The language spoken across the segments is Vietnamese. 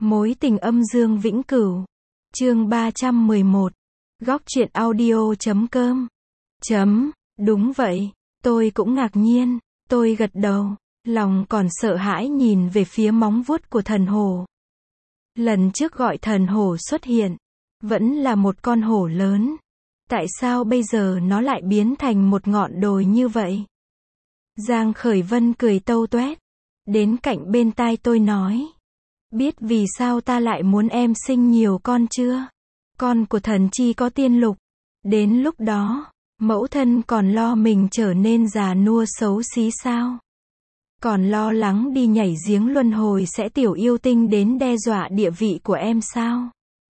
Mối tình âm dương vĩnh cửu. Chương 311. Góc truyện audio.com. Đúng vậy, tôi cũng ngạc nhiên, tôi gật đầu, lòng còn sợ hãi nhìn về phía móng vuốt của thần hổ. Lần trước gọi thần hổ xuất hiện, vẫn là một con hổ lớn. Tại sao bây giờ nó lại biến thành một ngọn đồi như vậy? Giang Khởi Vân cười tâu tuét, đến cạnh bên tai tôi nói. Biết vì sao ta lại muốn em sinh nhiều con chưa? Con của thần chi có tiên lục. Đến lúc đó, mẫu thân còn lo mình trở nên già nua xấu xí sao? Còn lo lắng đi nhảy giếng luân hồi sẽ tiểu yêu tinh đến đe dọa địa vị của em sao?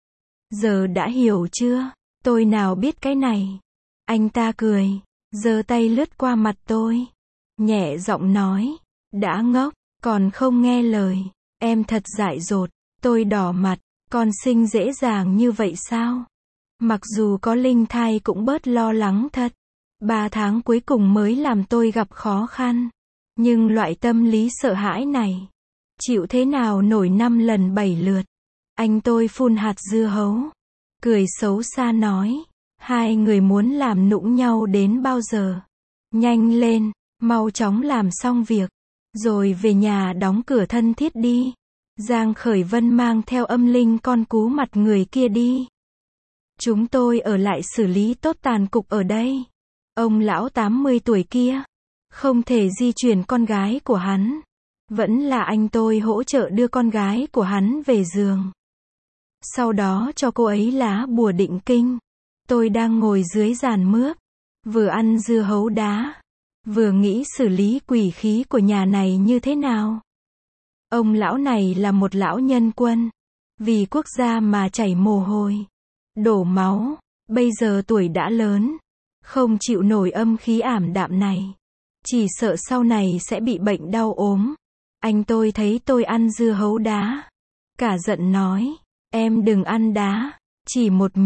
Giờ đã hiểu chưa? Tôi nào biết cái này. Anh ta cười, giơ tay lướt qua mặt tôi. Nhẹ giọng nói, đã ngốc, còn không nghe lời. Em thật dại dột. Tôi đỏ mặt, con sinh dễ dàng như vậy sao? Mặc dù có linh thai cũng bớt lo lắng thật. 3 tháng cuối cùng mới làm tôi gặp khó khăn. Nhưng loại tâm lý sợ hãi này, chịu thế nào nổi 5 lần 7 lượt. Anh tôi phun hạt dưa hấu, cười xấu xa nói, hai người muốn làm nũng nhau đến bao giờ? Nhanh lên, mau chóng làm xong việc, rồi về nhà đóng cửa thân thiết đi. Giang Khởi Vân mang theo âm linh con cú mặt người kia đi. Chúng tôi ở lại xử lý tốt tàn cục ở đây. Ông lão 80 tuổi kia, không thể di chuyển con gái của hắn. Vẫn là anh tôi hỗ trợ đưa con gái của hắn về giường. Sau đó cho cô ấy lá bùa định kinh. Tôi đang ngồi dưới giàn mướp, vừa ăn dưa hấu đá, vừa nghĩ xử lý quỷ khí của nhà này như thế nào. Ông lão này là một lão nhân quân, vì quốc gia mà chảy mồ hôi, đổ máu, bây giờ tuổi đã lớn, không chịu nổi âm khí ảm đạm này. Chỉ sợ sau này sẽ bị bệnh đau ốm. Anh tôi thấy tôi ăn dưa hấu đá, cả giận nói, em đừng ăn đá, chỉ một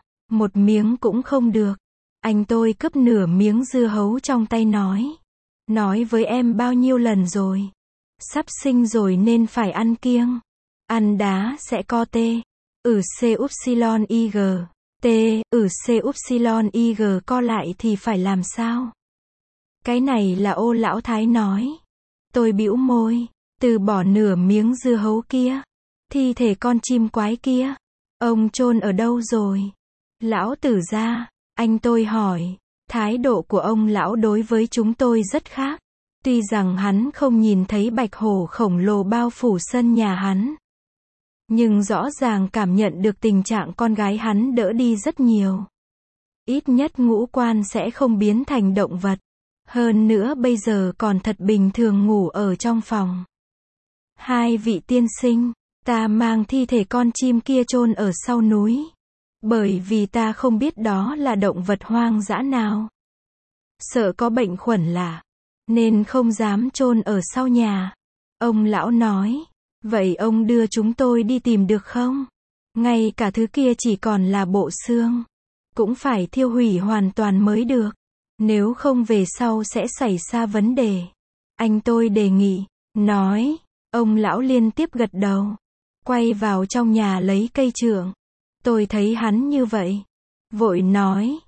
miếng cũng không được. Anh tôi cướp nửa miếng dưa hấu trong tay nói với em bao nhiêu lần rồi, sắp sinh rồi nên phải ăn kiêng, ăn đá sẽ co tê, CYYG, CYYG co lại thì phải làm sao? Cái này là ô lão thái nói. Tôi bĩu môi, từ bỏ nửa miếng dưa hấu kia. Thi thể con chim quái kia, ông chôn ở đâu rồi? Lão tử gia, anh tôi hỏi. Thái độ của ông lão đối với chúng tôi rất khác. Tuy rằng hắn không nhìn thấy bạch hổ khổng lồ bao phủ sân nhà hắn, nhưng rõ ràng cảm nhận được tình trạng con gái hắn đỡ đi rất nhiều. Ít nhất ngũ quan sẽ không biến thành động vật. Hơn nữa bây giờ còn thật bình thường ngủ ở trong phòng. Hai vị tiên sinh, ta mang thi thể con chim kia chôn ở sau núi. Bởi vì ta không biết đó là động vật hoang dã nào. Sợ có bệnh khuẩn lạ, nên không dám chôn ở sau nhà. Ông lão nói, vậy ông đưa chúng tôi đi tìm được không? Ngay cả thứ kia chỉ còn là bộ xương, cũng phải thiêu hủy hoàn toàn mới được. Nếu không về sau sẽ xảy ra vấn đề. Anh tôi đề nghị, nói, ông lão liên tiếp gật đầu, quay vào trong nhà lấy cây chưởng. Tôi thấy hắn như vậy, vội nói,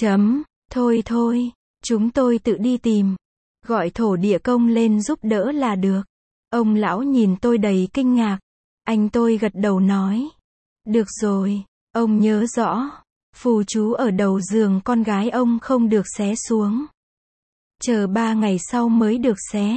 thôi, chúng tôi tự đi tìm, gọi thổ địa công lên giúp đỡ là được. Ông lão nhìn tôi đầy kinh ngạc, anh tôi gật đầu nói, được rồi, ông nhớ rõ, phù chú ở đầu giường con gái ông không được xé xuống. Chờ 3 ngày sau mới được xé.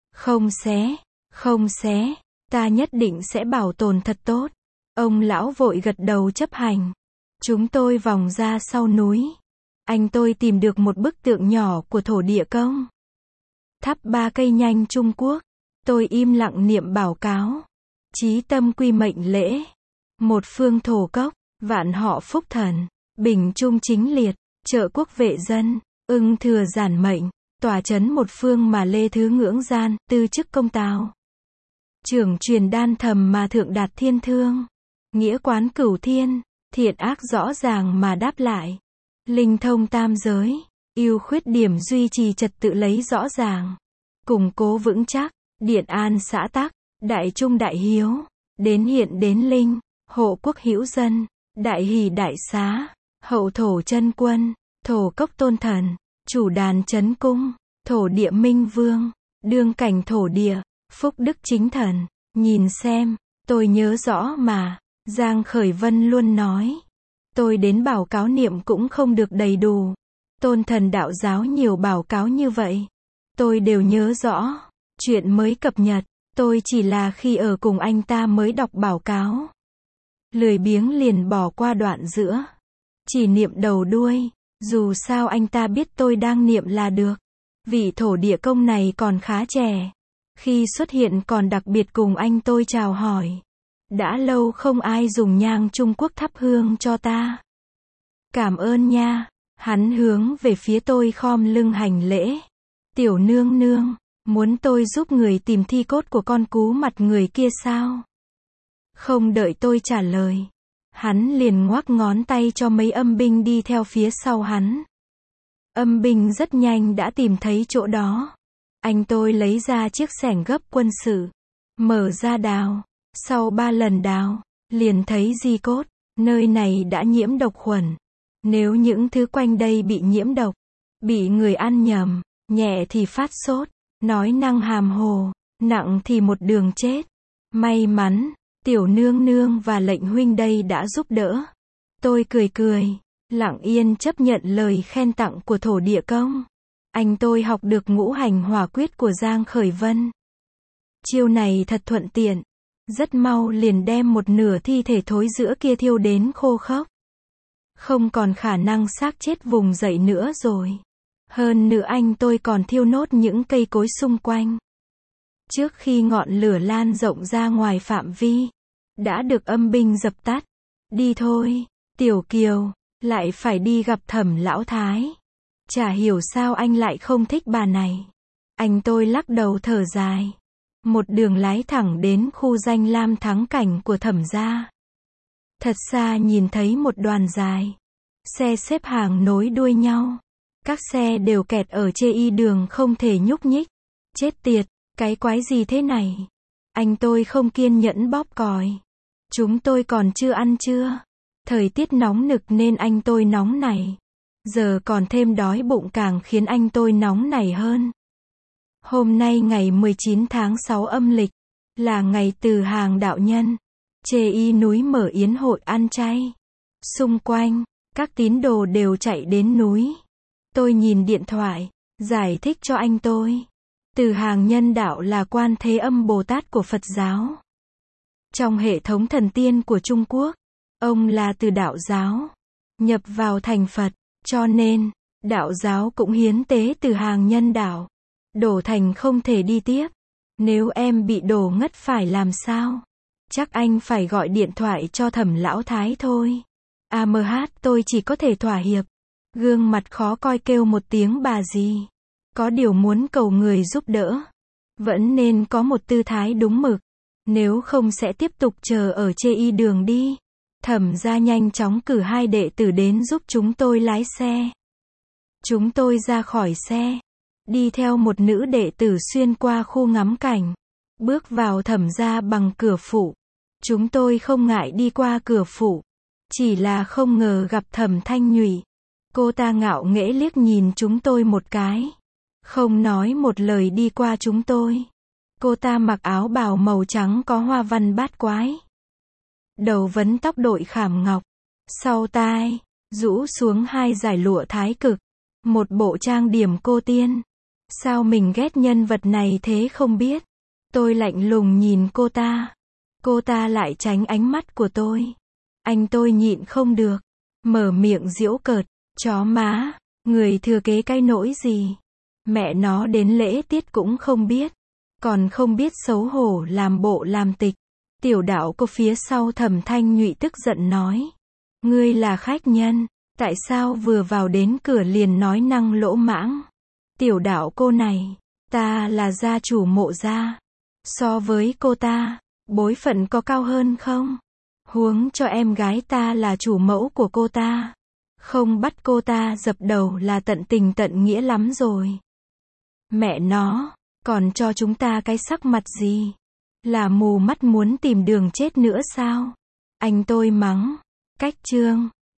Không xé, ta nhất định sẽ bảo tồn thật tốt. Ông lão vội gật đầu chấp hành. Chúng tôi vòng ra sau núi. Anh tôi tìm được một bức tượng nhỏ của thổ địa công. Thắp 3 cây nhanh Trung Quốc. Tôi im lặng niệm bảo cáo. Chí tâm quy mệnh lễ. Một phương thổ cốc, vạn họ phúc thần. Bình trung chính liệt, trợ quốc vệ dân, ưng thừa giản mệnh, tòa chấn một phương mà lê thứ ngưỡng gian, tư chức công tào. Trưởng truyền đan thầm mà thượng đạt thiên thương. Nghĩa quán cửu thiên, thiện ác rõ ràng mà đáp lại. Linh thông tam giới, ưu khuyết điểm duy trì trật tự lấy rõ ràng. Củng cố vững chắc, điện an xã tắc, đại trung đại hiếu. đến hiện đến linh, hộ quốc hữu dân, đại hỷ đại xá, hậu thổ chân quân, thổ cốc tôn thần, chủ đàn chấn cung, thổ địa minh vương, đương cảnh thổ địa, phúc đức chính thần. Nhìn xem, tôi nhớ rõ mà, Giang Khởi Vân luôn nói. Tôi đến báo cáo niệm cũng không được đầy đủ. Tôn thần đạo giáo nhiều báo cáo như vậy. Tôi đều nhớ rõ. Chuyện mới cập nhật, tôi chỉ là khi ở cùng anh ta mới đọc báo cáo. Lười biếng liền bỏ qua đoạn giữa. Chỉ niệm đầu đuôi, dù sao anh ta biết tôi đang niệm là được. Vị thổ địa công này còn khá trẻ. Khi xuất hiện còn đặc biệt cùng anh tôi chào hỏi. Đã lâu không ai dùng nhang Trung Quốc thắp hương cho ta. Cảm ơn nha. Hắn hướng về phía tôi khom lưng hành lễ. Tiểu nương nương, muốn tôi giúp người tìm thi cốt của con cú mặt người kia sao? Không đợi tôi trả lời. Hắn liền ngoắc ngón tay cho mấy âm binh đi theo phía sau hắn. Âm binh rất nhanh đã tìm thấy chỗ đó. Anh tôi lấy ra chiếc xẻng gấp quân sự. Mở ra đào. Sau 3 lần đào, liền thấy di cốt. Nơi này đã nhiễm độc khuẩn. Nếu những thứ quanh đây bị nhiễm độc, bị người ăn nhầm, nhẹ thì phát sốt, nói năng hàm hồ, nặng thì một đường chết. May mắn, tiểu nương nương và lệnh huynh đây đã giúp đỡ. Tôi cười cười, lặng yên chấp nhận lời khen tặng của thổ địa công. Anh tôi học được ngũ hành hỏa quyết của Giang Khởi Vân. Chiêu này thật thuận tiện, rất mau liền đem một nửa thi thể thối rữa kia thiêu đến khô khốc. Không còn khả năng xác chết vùng dậy nữa rồi. Hơn nữa anh tôi còn thiêu nốt những cây cối xung quanh. Trước khi ngọn lửa lan rộng ra ngoài phạm vi, đã được âm binh dập tắt. Đi thôi, Tiểu Kiều, lại phải đi gặp Thẩm lão thái. Chả hiểu sao anh lại không thích bà này. Anh tôi lắc đầu thở dài. Một đường lái thẳng đến khu danh lam thắng cảnh của Thẩm gia. Thật xa nhìn thấy một đoàn dài. Xe xếp hàng nối đuôi nhau. Các xe đều kẹt ở chê y đường không thể nhúc nhích. Chết tiệt, cái quái gì thế này? Anh tôi không kiên nhẫn bóp còi. Chúng tôi còn chưa ăn trưa. Thời tiết nóng nực nên anh tôi nóng nảy. Giờ còn thêm đói bụng càng khiến anh tôi nóng nảy hơn. Hôm nay ngày 19 tháng 6 âm lịch, là ngày từ hàng đạo nhân. Chê y núi mở yến hội ăn chay. Xung quanh, các tín đồ đều chạy đến núi. Tôi nhìn điện thoại, giải thích cho anh tôi. Từ hàng nhân đạo là Quan Thế Âm Bồ Tát của Phật giáo. Trong hệ thống thần tiên của Trung Quốc, ông là từ đạo giáo, nhập vào thành Phật, cho nên, đạo giáo cũng hiến tế từ hàng nhân đạo. Đổ thành không thể đi tiếp. Nếu em bị đổ ngất phải làm sao? Chắc anh phải gọi điện thoại cho Thẩm lão thái thôi. Tôi chỉ có thể thỏa hiệp. Gương mặt khó coi kêu một tiếng bà gì. Có điều muốn cầu người giúp đỡ. Vẫn nên có một tư thái đúng mực. Nếu không sẽ tiếp tục chờ ở chê y đường đi. Thẩm gia nhanh chóng cử 2 đệ tử đến giúp chúng tôi lái xe. Chúng tôi ra khỏi xe. Đi theo một nữ đệ tử xuyên qua khu ngắm cảnh. Bước vào Thẩm gia bằng cửa phụ. Chúng tôi không ngại đi qua cửa phụ. Chỉ là không ngờ gặp Thẩm Thanh Nhụy. Cô ta ngạo nghễ liếc nhìn chúng tôi một cái. Không nói một lời đi qua chúng tôi. Cô ta mặc áo bào màu trắng có hoa văn bát quái. Đầu vấn tóc đội khảm ngọc. Sau tai, rũ xuống 2 dải lụa thái cực. Một bộ trang điểm cô tiên. Sao mình ghét nhân vật này thế không biết. Tôi lạnh lùng nhìn cô ta. Cô ta lại tránh ánh mắt của tôi. Anh tôi nhịn không được. Mở miệng giễu cợt. Chó má, người thừa kế cái nỗi gì. Mẹ nó đến lễ tiết cũng không biết. Còn không biết xấu hổ làm bộ làm tịch. Tiểu đạo cô phía sau Thẩm Thanh Nhụy tức giận nói. Ngươi là khách nhân, tại sao vừa vào đến cửa liền nói năng lỗ mãng. Tiểu đạo cô này, ta là gia chủ Mộ gia. So với cô ta, bối phận có cao hơn không? Huống cho em gái ta là chủ mẫu của cô ta. Không bắt cô ta dập đầu là tận tình tận nghĩa lắm rồi. Mẹ nó, còn cho chúng ta cái sắc mặt gì? Là mù mắt muốn tìm đường chết nữa sao? Anh tôi mắng. Cách chương